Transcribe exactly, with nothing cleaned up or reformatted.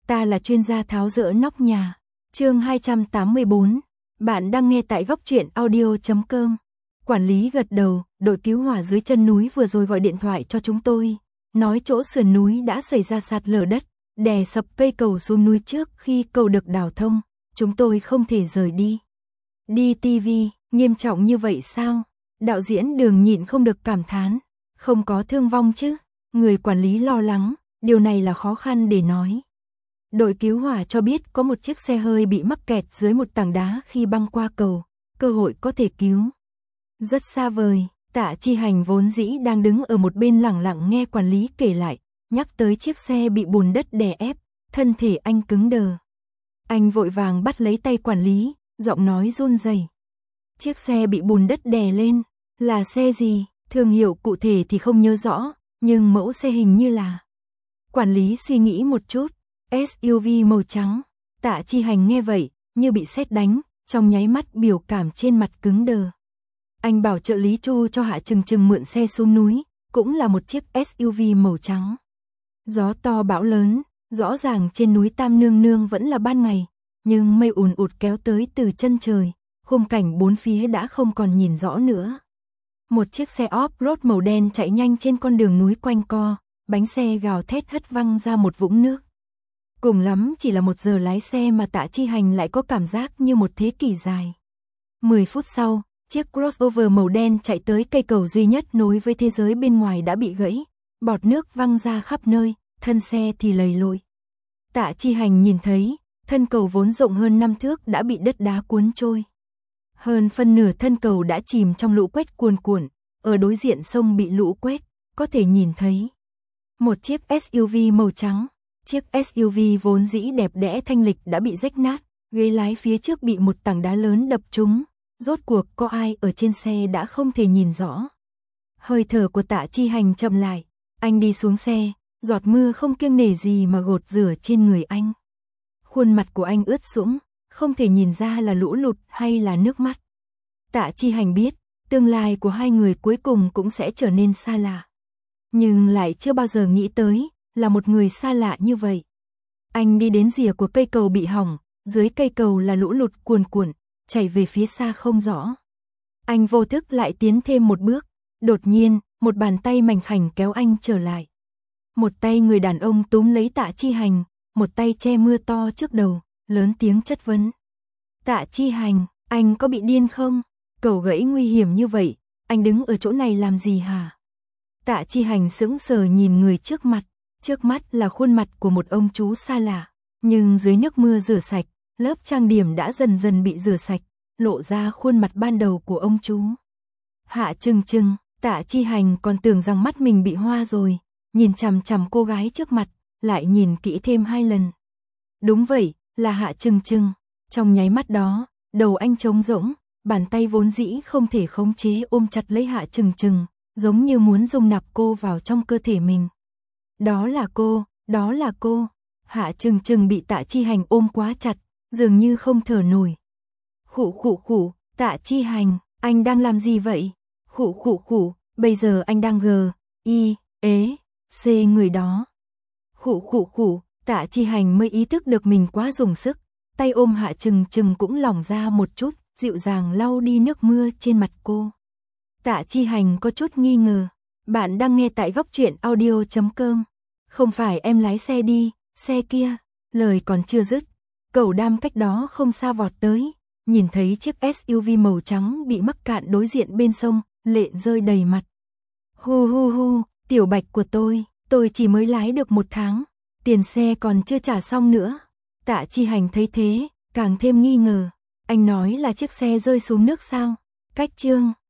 ta là chuyên gia tháo dỡ nóc nhà. Chương hai trăm tám mươi bốn. Bạn đang nghe tại góc truyện audio chấm com. Quản lý gật đầu, đội cứu hỏa dưới chân núi vừa rồi gọi điện thoại cho chúng tôi, nói chỗ sườn núi đã xảy ra sạt lở đất, đè sập cây cầu xuống núi trước khi cầu được đào thông, chúng tôi không thể rời đi. Đi ti vi, nghiêm trọng như vậy sao? Đạo diễn Đường nhịn không được cảm thán, không có thương vong chứ? Người quản lý lo lắng, điều này là khó khăn để nói. Đội cứu hỏa cho biết có một chiếc xe hơi bị mắc kẹt dưới một tảng đá khi băng qua cầu, cơ hội có thể cứu. Rất xa vời, Tạ Chi Hành vốn dĩ đang đứng ở một bên lẳng lặng nghe quản lý kể lại, nhắc tới chiếc xe bị bùn đất đè ép, thân thể anh cứng đờ. Anh vội vàng bắt lấy tay quản lý, giọng nói run rẩy. Chiếc xe bị bùn đất đè lên, là xe gì, thương hiệu cụ thể thì không nhớ rõ, nhưng mẫu xe hình như là. Quản lý suy nghĩ một chút, ét u vê màu trắng. Tạ Chi Hành nghe vậy, như bị sét đánh, trong nháy mắt biểu cảm trên mặt cứng đờ. Anh bảo trợ lý Chu cho Hạ Trừng Trừng mượn xe xuống núi, cũng là một chiếc ét u vê màu trắng. Gió to bão lớn, rõ ràng trên núi Tam Nương Nương vẫn là ban ngày, nhưng mây ùn ụt kéo tới từ chân trời, khung cảnh bốn phía đã không còn nhìn rõ nữa. Một chiếc xe off-road màu đen chạy nhanh trên con đường núi quanh co, bánh xe gào thét hất văng ra một vũng nước. Cùng lắm chỉ là một giờ lái xe mà Tạ Chi Hành lại có cảm giác như một thế kỷ dài. Mười phút sau, chiếc crossover màu đen chạy tới cây cầu duy nhất nối với thế giới bên ngoài đã bị gãy, bọt nước văng ra khắp nơi, thân xe thì lầy lội. Tạ Chi Hành nhìn thấy, thân cầu vốn rộng hơn năm thước đã bị đất đá cuốn trôi. Hơn phân nửa thân cầu đã chìm trong lũ quét cuồn cuộn, ở đối diện sông bị lũ quét, có thể nhìn thấy một chiếc ét u vê màu trắng. Chiếc ét u vê vốn dĩ đẹp đẽ thanh lịch đã bị rách nát, ghế lái phía trước bị một tảng đá lớn đập trúng, rốt cuộc có ai ở trên xe đã không thể nhìn rõ. Hơi thở của Tạ Chi Hành chậm lại, anh đi xuống xe, giọt mưa không kiêng nể gì mà gột rửa trên người anh. Khuôn mặt của anh ướt sũng, không thể nhìn ra là lũ lụt hay là nước mắt. Tạ Chi Hành biết, tương lai của hai người cuối cùng cũng sẽ trở nên xa lạ. Nhưng lại chưa bao giờ nghĩ tới, là một người xa lạ như vậy. Anh đi đến rìa của cây cầu bị hỏng, dưới cây cầu là lũ lụt cuồn cuộn, chảy về phía xa không rõ. Anh vô thức lại tiến thêm một bước, đột nhiên, một bàn tay mảnh khảnh kéo anh trở lại. Một tay người đàn ông túm lấy Tạ Chi Hành, một tay che mưa to trước đầu, lớn tiếng chất vấn. Tạ Chi Hành, anh có bị điên không? Cầu gãy nguy hiểm như vậy, anh đứng ở chỗ này làm gì hả? Tạ Chi Hành sững sờ nhìn người trước mặt. Trước mắt là khuôn mặt của một ông chú xa lạ, nhưng dưới nước mưa rửa sạch, lớp trang điểm đã dần dần bị rửa sạch, lộ ra khuôn mặt ban đầu của ông chú. Hạ Trừng Trừng, Tạ Chi Hành còn tưởng rằng mắt mình bị hoa rồi, nhìn chằm chằm cô gái trước mặt, lại nhìn kỹ thêm hai lần. Đúng vậy, là Hạ Trừng Trừng. Trong nháy mắt đó, đầu anh trống rỗng, bàn tay vốn dĩ không thể khống chế ôm chặt lấy Hạ Trừng Trừng, giống như muốn dung nạp cô vào trong cơ thể mình. Đó là cô, đó là cô. Hạ Trừng Trừng bị Tạ Chi Hành ôm quá chặt, dường như không thở nổi. Khụ khụ khụ, Tạ Chi Hành, anh đang làm gì vậy? Khụ khụ khụ, bây giờ anh đang gờ, y, ế, xê người đó. Khụ khụ khụ, Tạ Chi Hành mới ý thức được mình quá dùng sức, tay ôm Hạ Trừng Trừng cũng lỏng ra một chút, dịu dàng lau đi nước mưa trên mặt cô. Tạ Chi Hành có chút nghi ngờ. Bạn đang nghe tại góc truyện audio chấm com. Không phải em lái xe đi, xe kia. Lời còn chưa dứt, Cẩu Đam cách đó không xa vọt tới, nhìn thấy chiếc ét u vê màu trắng bị mắc cạn đối diện bên sông, lệ rơi đầy mặt. Hu hu hu, tiểu Bạch của tôi, tôi chỉ mới lái được một tháng, tiền xe còn chưa trả xong nữa. Tạ Chi Hành thấy thế, càng thêm nghi ngờ. Anh nói là chiếc xe rơi xuống nước sao? Cách chương